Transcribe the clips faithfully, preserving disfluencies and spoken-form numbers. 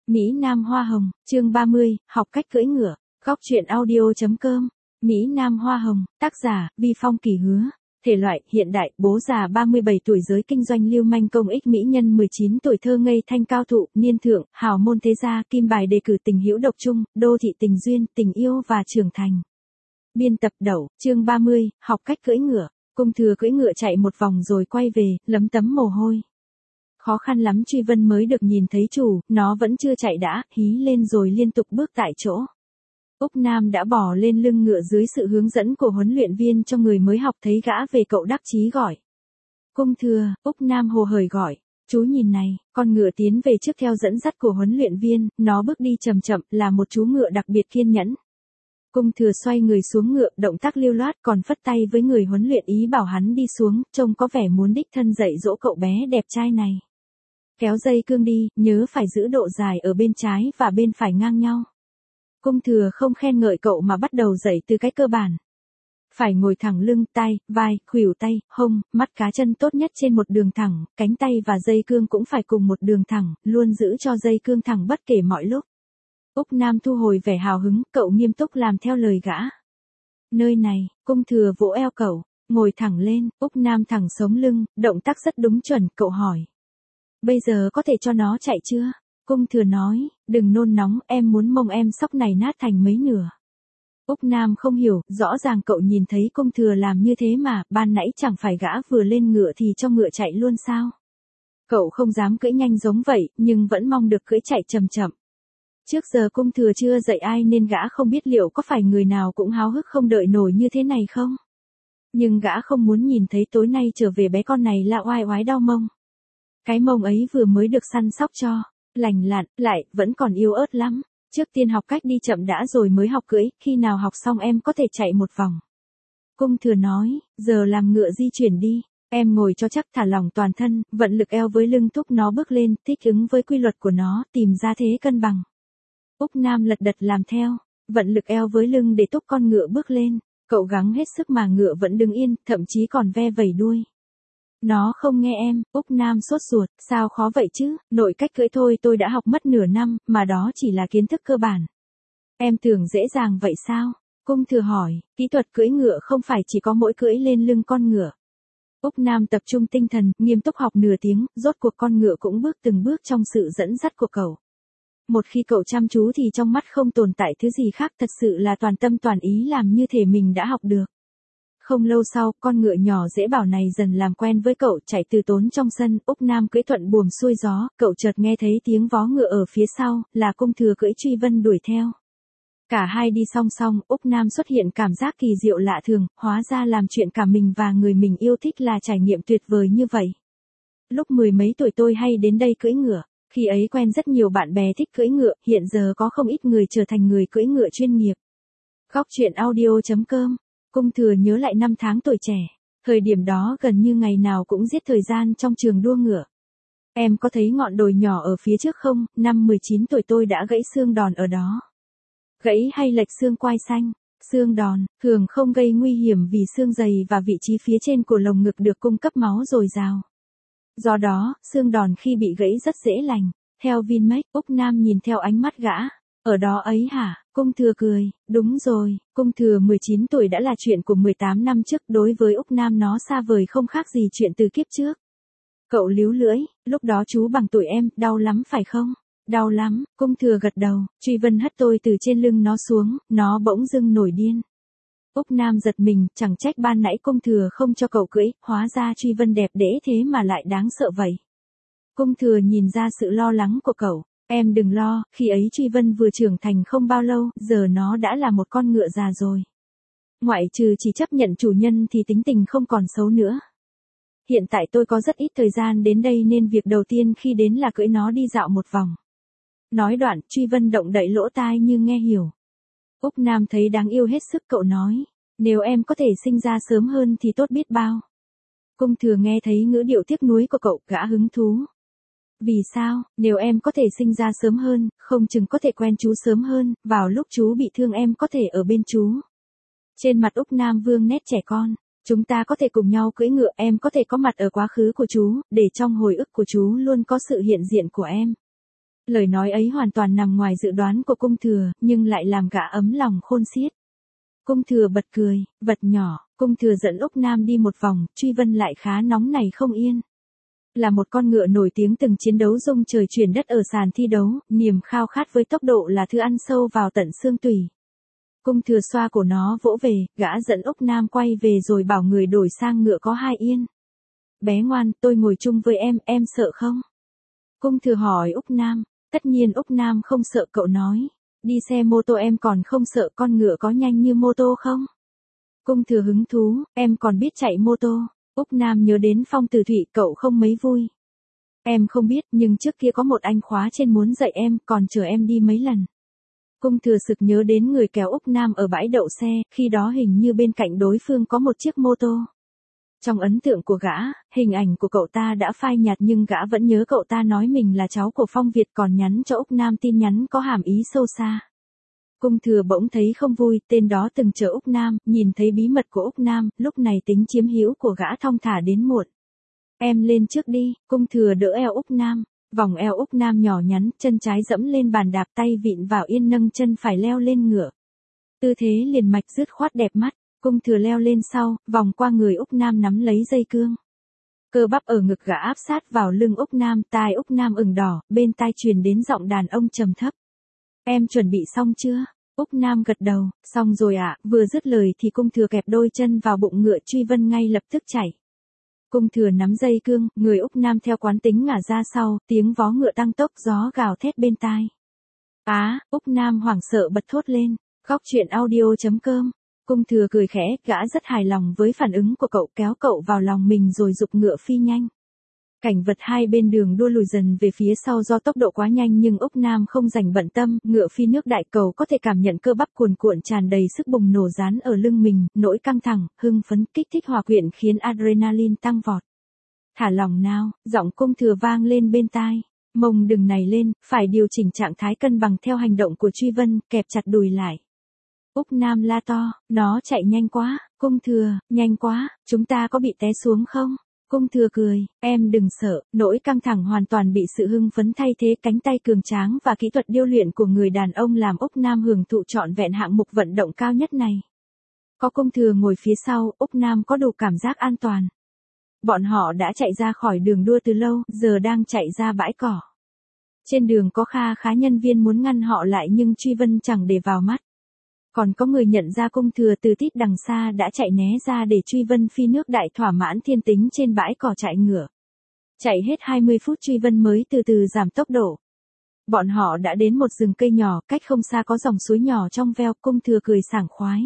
Mỹ Nam Hoa Hồng, chương ba mươi, học cách cưỡi ngựa. Góc truyện audio chấm com. Mỹ Nam Hoa Hồng, tác giả, Vi Phong Kỳ Hứa. Thể loại, hiện đại, bố già ba mươi bảy tuổi giới kinh doanh lưu manh công ích mỹ nhân mười chín tuổi thơ ngây thanh cao thụ, niên thượng, hào môn thế gia, kim bài đề cử tình hữu độc trung, đô thị tình duyên, tình yêu và trưởng thành. Biên tập Đậu, chương ba mươi, học cách cưỡi ngựa. Cung Thừa cưỡi ngựa chạy một vòng rồi quay về, lấm tấm mồ hôi. Khó khăn lắm Truy Vân mới được nhìn thấy chủ, nó vẫn chưa chạy đã, hí lên rồi liên tục bước tại chỗ. Úc Nam đã bò lên lưng ngựa dưới sự hướng dẫn của huấn luyện viên cho người mới học thấy gã về cậu đắc chí gọi. Cung Thừa, Úc Nam hồ hởi gọi, chú nhìn này, con ngựa tiến về trước theo dẫn dắt của huấn luyện viên, nó bước đi chậm chậm, là một chú ngựa đặc biệt kiên nhẫn. Cung Thừa xoay người xuống ngựa, động tác lưu loát còn phất tay với người huấn luyện ý bảo hắn đi xuống, trông có vẻ muốn đích thân dạy dỗ cậu bé đẹp trai này. Kéo dây cương đi, nhớ phải giữ độ dài ở bên trái và bên phải ngang nhau. Cung Thừa không khen ngợi cậu mà bắt đầu dạy từ cái cơ bản. Phải ngồi thẳng lưng, tai, vai, khuỷu tay, hông, mắt cá chân tốt nhất trên một đường thẳng, cánh tay và dây cương cũng phải cùng một đường thẳng, luôn giữ cho dây cương thẳng bất kể mọi lúc. Úc Nam thu hồi vẻ hào hứng, cậu nghiêm túc làm theo lời gã. Nơi này, Cung Thừa vỗ eo cậu, ngồi thẳng lên, Úc Nam thẳng sống lưng, động tác rất đúng chuẩn, cậu hỏi. Bây giờ có thể cho nó chạy chưa? Cung Thừa nói, đừng nôn nóng, em muốn mông em sóc này nát thành mấy nửa. Úc Nam không hiểu, rõ ràng cậu nhìn thấy Cung Thừa làm như thế mà, ban nãy chẳng phải gã vừa lên ngựa thì cho ngựa chạy luôn sao? Cậu không dám cưỡi nhanh giống vậy, nhưng vẫn mong được cưỡi chạy chậm chậm. Trước giờ Cung Thừa chưa dạy ai nên gã không biết liệu có phải người nào cũng háo hức không đợi nổi như thế này không? Nhưng gã không muốn nhìn thấy tối nay trở về bé con này là oai oái đau mông. Cái mông ấy vừa mới được săn sóc cho, lành lặn, lại, vẫn còn yếu ớt lắm. Trước tiên học cách đi chậm đã rồi mới học cưỡi, khi nào học xong em có thể chạy một vòng. Cung Thừa nói, giờ làm ngựa di chuyển đi, em ngồi cho chắc thả lỏng toàn thân, vận lực eo với lưng thúc nó bước lên, thích ứng với quy luật của nó, tìm ra thế cân bằng. Úc Nam lật đật làm theo, vận lực eo với lưng để thúc con ngựa bước lên, cậu gắng hết sức mà ngựa vẫn đứng yên, thậm chí còn ve vẩy đuôi. Nó không nghe em, Úc Nam sốt ruột, sao khó vậy chứ, nội cách cưỡi thôi tôi đã học mất nửa năm, mà đó chỉ là kiến thức cơ bản. Em tưởng dễ dàng vậy sao? Cung Thừa hỏi, kỹ thuật cưỡi ngựa không phải chỉ có mỗi cưỡi lên lưng con ngựa. Úc Nam tập trung tinh thần, nghiêm túc học nửa tiếng, rốt cuộc con ngựa cũng bước từng bước trong sự dẫn dắt của cậu. Một khi cậu chăm chú thì trong mắt không tồn tại thứ gì khác, thật sự là toàn tâm toàn ý làm như thể mình đã học được. Không lâu sau, con ngựa nhỏ dễ bảo này dần làm quen với cậu, chạy từ tốn trong sân, Úc Nam cưỡi thuận buồm xuôi gió, cậu chợt nghe thấy tiếng vó ngựa ở phía sau, là Cung Thừa cưỡi Truy Vân đuổi theo. Cả hai đi song song, Úc Nam xuất hiện cảm giác kỳ diệu lạ thường, hóa ra làm chuyện cả mình và người mình yêu thích là trải nghiệm tuyệt vời như vậy. Lúc mười mấy tuổi tôi hay đến đây cưỡi ngựa, khi ấy quen rất nhiều bạn bè thích cưỡi ngựa, hiện giờ có không ít người trở thành người cưỡi ngựa chuyên nghiệp. Góc truyện audio chấm com. Cung Thừa nhớ lại năm tháng tuổi trẻ, thời điểm đó gần như ngày nào cũng giết thời gian trong trường đua ngựa. Em có thấy ngọn đồi nhỏ ở phía trước không, năm mười chín tuổi tôi đã gãy xương đòn ở đó. Gãy hay lệch xương quai xanh, xương đòn, thường không gây nguy hiểm vì xương dày và vị trí phía trên của lồng ngực được cung cấp máu dồi dào. Do đó, xương đòn khi bị gãy rất dễ lành. Theo Vinmec, Úc Nam nhìn theo ánh mắt gã. Ở đó ấy hả? Cung Thừa cười, đúng rồi, Cung Thừa mười chín tuổi đã là chuyện của mười tám năm trước, đối với Úc Nam nó xa vời không khác gì chuyện từ kiếp trước. Cậu líu lưỡi, lúc đó chú bằng tuổi em, đau lắm phải không? Đau lắm, Cung Thừa gật đầu, Truy Vân hất tôi từ trên lưng nó xuống, nó bỗng dưng nổi điên. Úc Nam giật mình, chẳng trách ban nãy Cung Thừa không cho cậu cưỡi, hóa ra Truy Vân đẹp đẽ thế mà lại đáng sợ vậy. Cung Thừa nhìn ra sự lo lắng của cậu. Em đừng lo, khi ấy Truy Vân vừa trưởng thành không bao lâu, giờ nó đã là một con ngựa già rồi. Ngoại trừ chỉ chấp nhận chủ nhân thì tính tình không còn xấu nữa. Hiện tại tôi có rất ít thời gian đến đây nên việc đầu tiên khi đến là cưỡi nó đi dạo một vòng. Nói đoạn, Truy Vân động đậy lỗ tai như nghe hiểu. Úc Nam thấy đáng yêu hết sức, cậu nói, nếu em có thể sinh ra sớm hơn thì tốt biết bao. Cung Thừa nghe thấy ngữ điệu tiếc nuối của cậu, gã hứng thú. Vì sao, nếu em có thể sinh ra sớm hơn, không chừng có thể quen chú sớm hơn, vào lúc chú bị thương em có thể ở bên chú. Trên mặt Úc Nam vương nét trẻ con, chúng ta có thể cùng nhau cưỡi ngựa, em có thể có mặt ở quá khứ của chú, để trong hồi ức của chú luôn có sự hiện diện của em. Lời nói ấy hoàn toàn nằm ngoài dự đoán của cung thừa, nhưng lại làm gã ấm lòng khôn xiết. Cung thừa bật cười, vật nhỏ, cung thừa dẫn Úc Nam đi một vòng, Truy Vân lại khá nóng này không yên. Là một con ngựa nổi tiếng từng chiến đấu rung trời chuyển đất ở sàn thi đấu, niềm khao khát với tốc độ là thứ ăn sâu vào tận xương tủy. Cung thừa xoa cổ nó vỗ về, gã dẫn Úc Nam quay về rồi bảo người đổi sang ngựa có hai yên. Bé ngoan, tôi ngồi chung với em, em sợ không? Cung thừa hỏi Úc Nam, tất nhiên Úc Nam không sợ, cậu nói. Đi xe mô tô em còn không sợ, con ngựa có nhanh như mô tô không? Cung thừa hứng thú, em còn biết chạy mô tô. Úc Nam nhớ đến Phong Tử Thụy, cậu không mấy vui. Em không biết, nhưng trước kia có một anh khóa trên muốn dạy em, còn chờ em đi mấy lần. Cung thừa sực nhớ đến người kéo Úc Nam ở bãi đậu xe, khi đó hình như bên cạnh đối phương có một chiếc mô tô. Trong ấn tượng của gã, hình ảnh của cậu ta đã phai nhạt nhưng gã vẫn nhớ cậu ta nói mình là cháu của Phong Việt còn nhắn cho Úc Nam tin nhắn có hàm ý sâu xa. Cung thừa bỗng thấy không vui, tên đó từng chờ Úc Nam, nhìn thấy bí mật của Úc Nam, lúc này tính chiếm hữu của gã thong thả đến muộn. Em lên trước đi, cung thừa đỡ eo Úc Nam, vòng eo Úc Nam nhỏ nhắn, chân trái dẫm lên bàn đạp, tay vịn vào yên, nâng chân phải leo lên ngựa. Tư thế liền mạch dứt khoát đẹp mắt, cung thừa leo lên sau, vòng qua người Úc Nam nắm lấy dây cương. Cơ bắp ở ngực gã áp sát vào lưng Úc Nam, tai Úc Nam ửng đỏ, bên tai truyền đến giọng đàn ông trầm thấp. Em chuẩn bị xong chưa? Úc Nam gật đầu, xong rồi ạ, à, vừa dứt lời thì cung thừa kẹp đôi chân vào bụng ngựa, Truy Vân ngay lập tức chạy. Cung thừa nắm dây cương, người Úc Nam theo quán tính ngả ra sau, tiếng vó ngựa tăng tốc, gió gào thét bên tai. Á, à, Úc Nam hoảng sợ bật thốt lên, góc truyện audio chấm com. Cung thừa cười khẽ, gã rất hài lòng với phản ứng của cậu, kéo cậu vào lòng mình rồi giục ngựa phi nhanh. Cảnh vật hai bên đường đua lùi dần về phía sau do tốc độ quá nhanh nhưng Úc Nam không rảnh bận tâm, ngựa phi nước đại, cầu có thể cảm nhận cơ bắp cuồn cuộn tràn đầy sức bùng nổ dán ở lưng mình, nỗi căng thẳng, hưng phấn, kích thích hòa quyện khiến adrenaline tăng vọt. Thả lỏng nào, giọng cung thừa vang lên bên tai. Mông đừng này lên, phải điều chỉnh trạng thái cân bằng theo hành động của Truy Vân, kẹp chặt đùi lại. Úc Nam la to, nó chạy nhanh quá, cung thừa, nhanh quá, chúng ta có bị té xuống không? Cung thừa cười, em đừng sợ, nỗi căng thẳng hoàn toàn bị sự hưng phấn thay thế, cánh tay cường tráng và kỹ thuật điêu luyện của người đàn ông làm Úc Nam hưởng thụ trọn vẹn hạng mục vận động cao nhất này. Có cung thừa ngồi phía sau, Úc Nam có đủ cảm giác an toàn. Bọn họ đã chạy ra khỏi đường đua từ lâu, giờ đang chạy ra bãi cỏ. Trên đường có kha khá nhân viên muốn ngăn họ lại nhưng Truy Vân chẳng để vào mắt. Còn có người nhận ra cung thừa từ tít đằng xa đã chạy né ra để Truy Vân phi nước đại, thỏa mãn thiên tính trên bãi cỏ chạy ngựa. Chạy hết hai mươi phút Truy Vân mới từ từ giảm tốc độ. Bọn họ đã đến một rừng cây nhỏ, cách không xa có dòng suối nhỏ trong veo, cung thừa cười sảng khoái.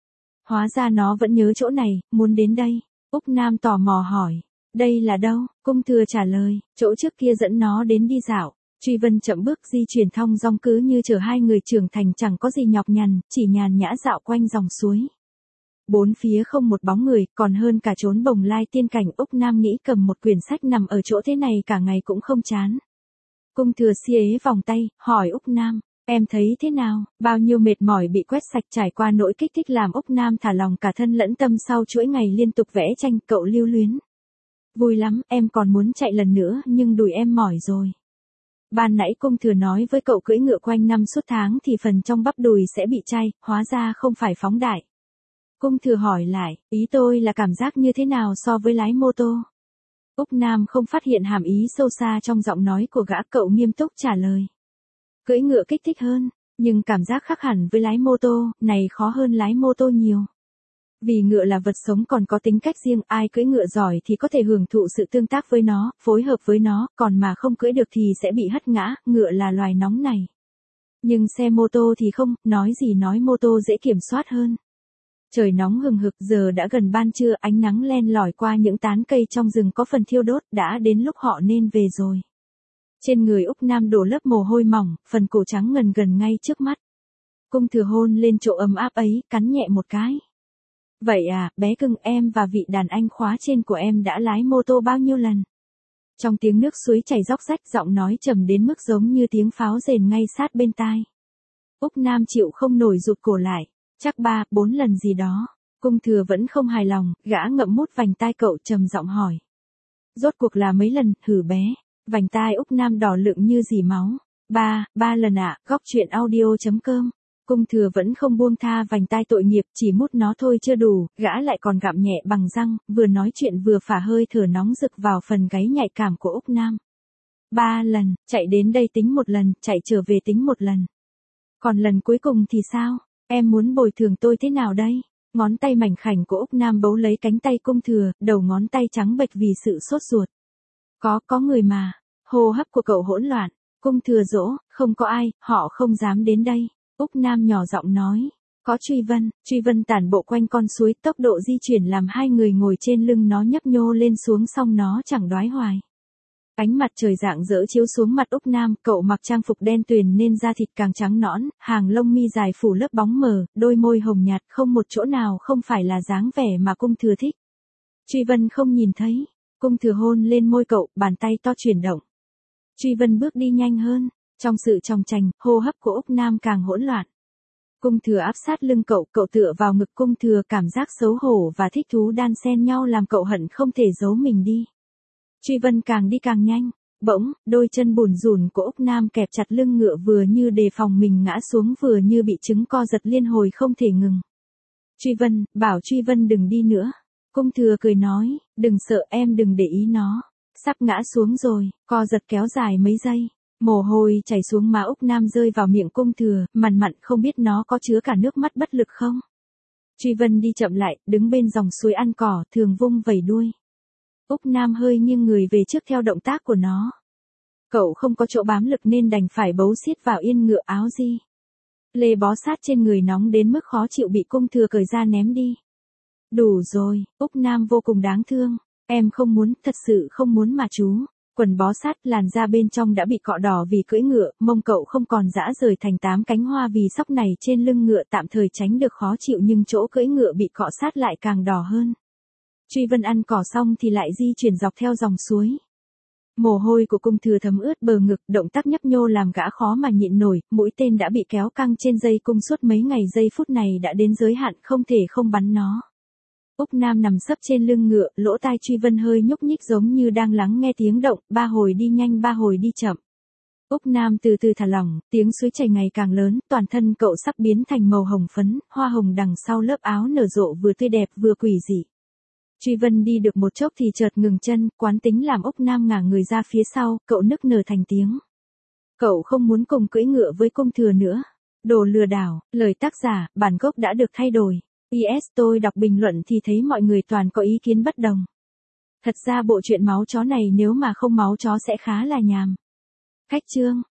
Hóa ra nó vẫn nhớ chỗ này, muốn đến đây. Úc Nam tò mò hỏi, đây là đâu? Cung thừa trả lời, chỗ trước kia dẫn nó đến đi dạo. Truy Vân chậm bước di chuyển thong dong cứ như chở hai người trưởng thành, chẳng có gì nhọc nhằn, chỉ nhàn nhã dạo quanh dòng suối. Bốn phía không một bóng người, còn hơn cả trốn bồng lai tiên cảnh. Úc Nam nghĩ cầm một quyển sách nằm ở chỗ thế này cả ngày cũng không chán. Cung thừa xi ế vòng tay, hỏi Úc Nam, em thấy thế nào? Bao nhiêu mệt mỏi bị quét sạch, trải qua nỗi kích thích làm Úc Nam thả lòng cả thân lẫn tâm sau chuỗi ngày liên tục vẽ tranh. Cậu lưu luyến. Vui lắm, em còn muốn chạy lần nữa nhưng đùi em mỏi rồi. Ban nãy cung thừa nói với cậu cưỡi ngựa quanh năm suốt tháng thì phần trong bắp đùi sẽ bị chai, hóa ra không phải phóng đại. Cung thừa hỏi lại, ý tôi là cảm giác như thế nào so với lái mô tô? Úc Nam không phát hiện hàm ý sâu xa trong giọng nói của gã, cậu nghiêm túc trả lời. Cưỡi ngựa kích thích hơn, nhưng cảm giác khác hẳn với lái mô tô, này khó hơn lái mô tô nhiều. Vì ngựa là vật sống còn có tính cách riêng, ai cưỡi ngựa giỏi thì có thể hưởng thụ sự tương tác với nó, phối hợp với nó, còn mà không cưỡi được thì sẽ bị hất ngã, ngựa là loài nóng này. Nhưng xe mô tô thì không, nói gì nói mô tô dễ kiểm soát hơn. Trời nóng hừng hực, giờ đã gần ban trưa, ánh nắng len lỏi qua những tán cây trong rừng có phần thiêu đốt, đã đến lúc họ nên về rồi. Trên người Úc Nam đổ lớp mồ hôi mỏng, phần cổ trắng ngần gần ngay trước mắt. Cung thừa hôn lên chỗ ấm áp ấy, cắn nhẹ một cái. Vậy à, bé cưng, em và vị đàn anh khóa trên của em đã lái mô tô bao nhiêu lần? Trong tiếng nước suối chảy róc rách, giọng nói trầm đến mức giống như tiếng pháo rền ngay sát bên tai. Úc Nam chịu không nổi rụt cổ lại, chắc ba, bốn lần gì đó. Cung thừa vẫn không hài lòng, gã ngậm mút vành tai cậu trầm giọng hỏi. Rốt cuộc là mấy lần, hử bé? Vành tai Úc Nam đỏ lựng như dì máu. Ba, ba lần ạ, góc chuyện audio.com. Cung thừa vẫn không buông tha vành tai tội nghiệp, chỉ mút nó thôi chưa đủ, gã lại còn gặm nhẹ bằng răng, vừa nói chuyện vừa phả hơi thở nóng rực vào phần gáy nhạy cảm của Úc Nam. Ba lần, chạy đến đây tính một lần, chạy trở về tính một lần. Còn lần cuối cùng thì sao? Em muốn bồi thường tôi thế nào đây? Ngón tay mảnh khảnh của Úc Nam bấu lấy cánh tay cung thừa, đầu ngón tay trắng bệch vì sự sốt ruột. Có, có người mà. Hô hấp của cậu hỗn loạn. Cung thừa dỗ, không có ai, họ không dám đến đây. Úc Nam nhỏ giọng nói. Có Truy Vân, Truy Vân tản bộ quanh con suối, tốc độ di chuyển làm hai người ngồi trên lưng nó nhấp nhô lên xuống xong nó chẳng đoái hoài. Ánh mặt trời rạng rỡ chiếu xuống mặt Úc Nam, cậu mặc trang phục đen tuyền nên da thịt càng trắng nõn, hàng lông mi dài phủ lớp bóng mờ, đôi môi hồng nhạt không một chỗ nào không phải là dáng vẻ mà cung thừa thích. Truy Vân không nhìn thấy, cung thừa hôn lên môi cậu, bàn tay to chuyển động. Truy Vân bước đi nhanh hơn, trong sự chòng chành, hô hấp của Úc Nam càng hỗn loạn. Cung thừa áp sát lưng cậu, cậu tựa vào ngực cung thừa, cảm giác xấu hổ và thích thú đan xen nhau làm cậu hận không thể giấu mình đi. Truy Vân càng đi càng nhanh, bỗng, đôi chân bùn rùn của Úc Nam kẹp chặt lưng ngựa vừa như đề phòng mình ngã xuống vừa như bị chứng co giật liên hồi không thể ngừng. Truy Vân, bảo Truy Vân đừng đi nữa. Cung thừa cười nói, đừng sợ em đừng để ý nó. Sắp ngã xuống rồi, co giật kéo dài mấy giây. Mồ hôi chảy xuống má Úc Nam rơi vào miệng cung thừa, mằn mặn không biết nó có chứa cả nước mắt bất lực không. Truy Vân đi chậm lại, đứng bên dòng suối ăn cỏ, thường vung vẩy đuôi. Úc Nam hơi nghiêng người về trước theo động tác của nó. Cậu không có chỗ bám lực nên đành phải bấu xiết vào yên ngựa áo di. Lê bó sát trên người nóng đến mức khó chịu bị cung thừa cởi ra ném đi. Đủ rồi, Úc Nam vô cùng đáng thương. Em không muốn, thật sự không muốn mà chú. Quần bó sát, làn da bên trong đã bị cọ đỏ vì cưỡi ngựa, mông cậu không còn rã rời thành tám cánh hoa vì sóc này trên lưng ngựa tạm thời tránh được khó chịu nhưng chỗ cưỡi ngựa bị cọ sát lại càng đỏ hơn. Truy Vân ăn cỏ xong thì lại di chuyển dọc theo dòng suối. Mồ hôi của cung thừa thấm ướt bờ ngực, động tác nhấp nhô làm gã khó mà nhịn nổi, mũi tên đã bị kéo căng trên dây cung suốt mấy ngày, giây phút này đã đến giới hạn không thể không bắn nó. Úc Nam nằm sấp trên lưng ngựa, lỗ tai Truy Vân hơi nhúc nhích giống như đang lắng nghe tiếng động, ba hồi đi nhanh ba hồi đi chậm. Úc Nam từ từ thả lỏng, tiếng suối chảy ngày càng lớn, toàn thân cậu sắp biến thành màu hồng phấn, hoa hồng đằng sau lớp áo nở rộ vừa tươi đẹp vừa quỷ dị. Truy Vân đi được một chốc thì chợt ngừng chân, quán tính làm Úc Nam ngả người ra phía sau, cậu nức nở thành tiếng. Cậu không muốn cùng cưỡi ngựa với cung thừa nữa. Đồ lừa đảo, lời tác giả, bản gốc đã được thay đổi. pê ét tôi đọc bình luận thì thấy mọi người toàn có ý kiến bất đồng. Thật ra bộ truyện máu chó này nếu mà không máu chó sẽ khá là nhàm. Khách chương.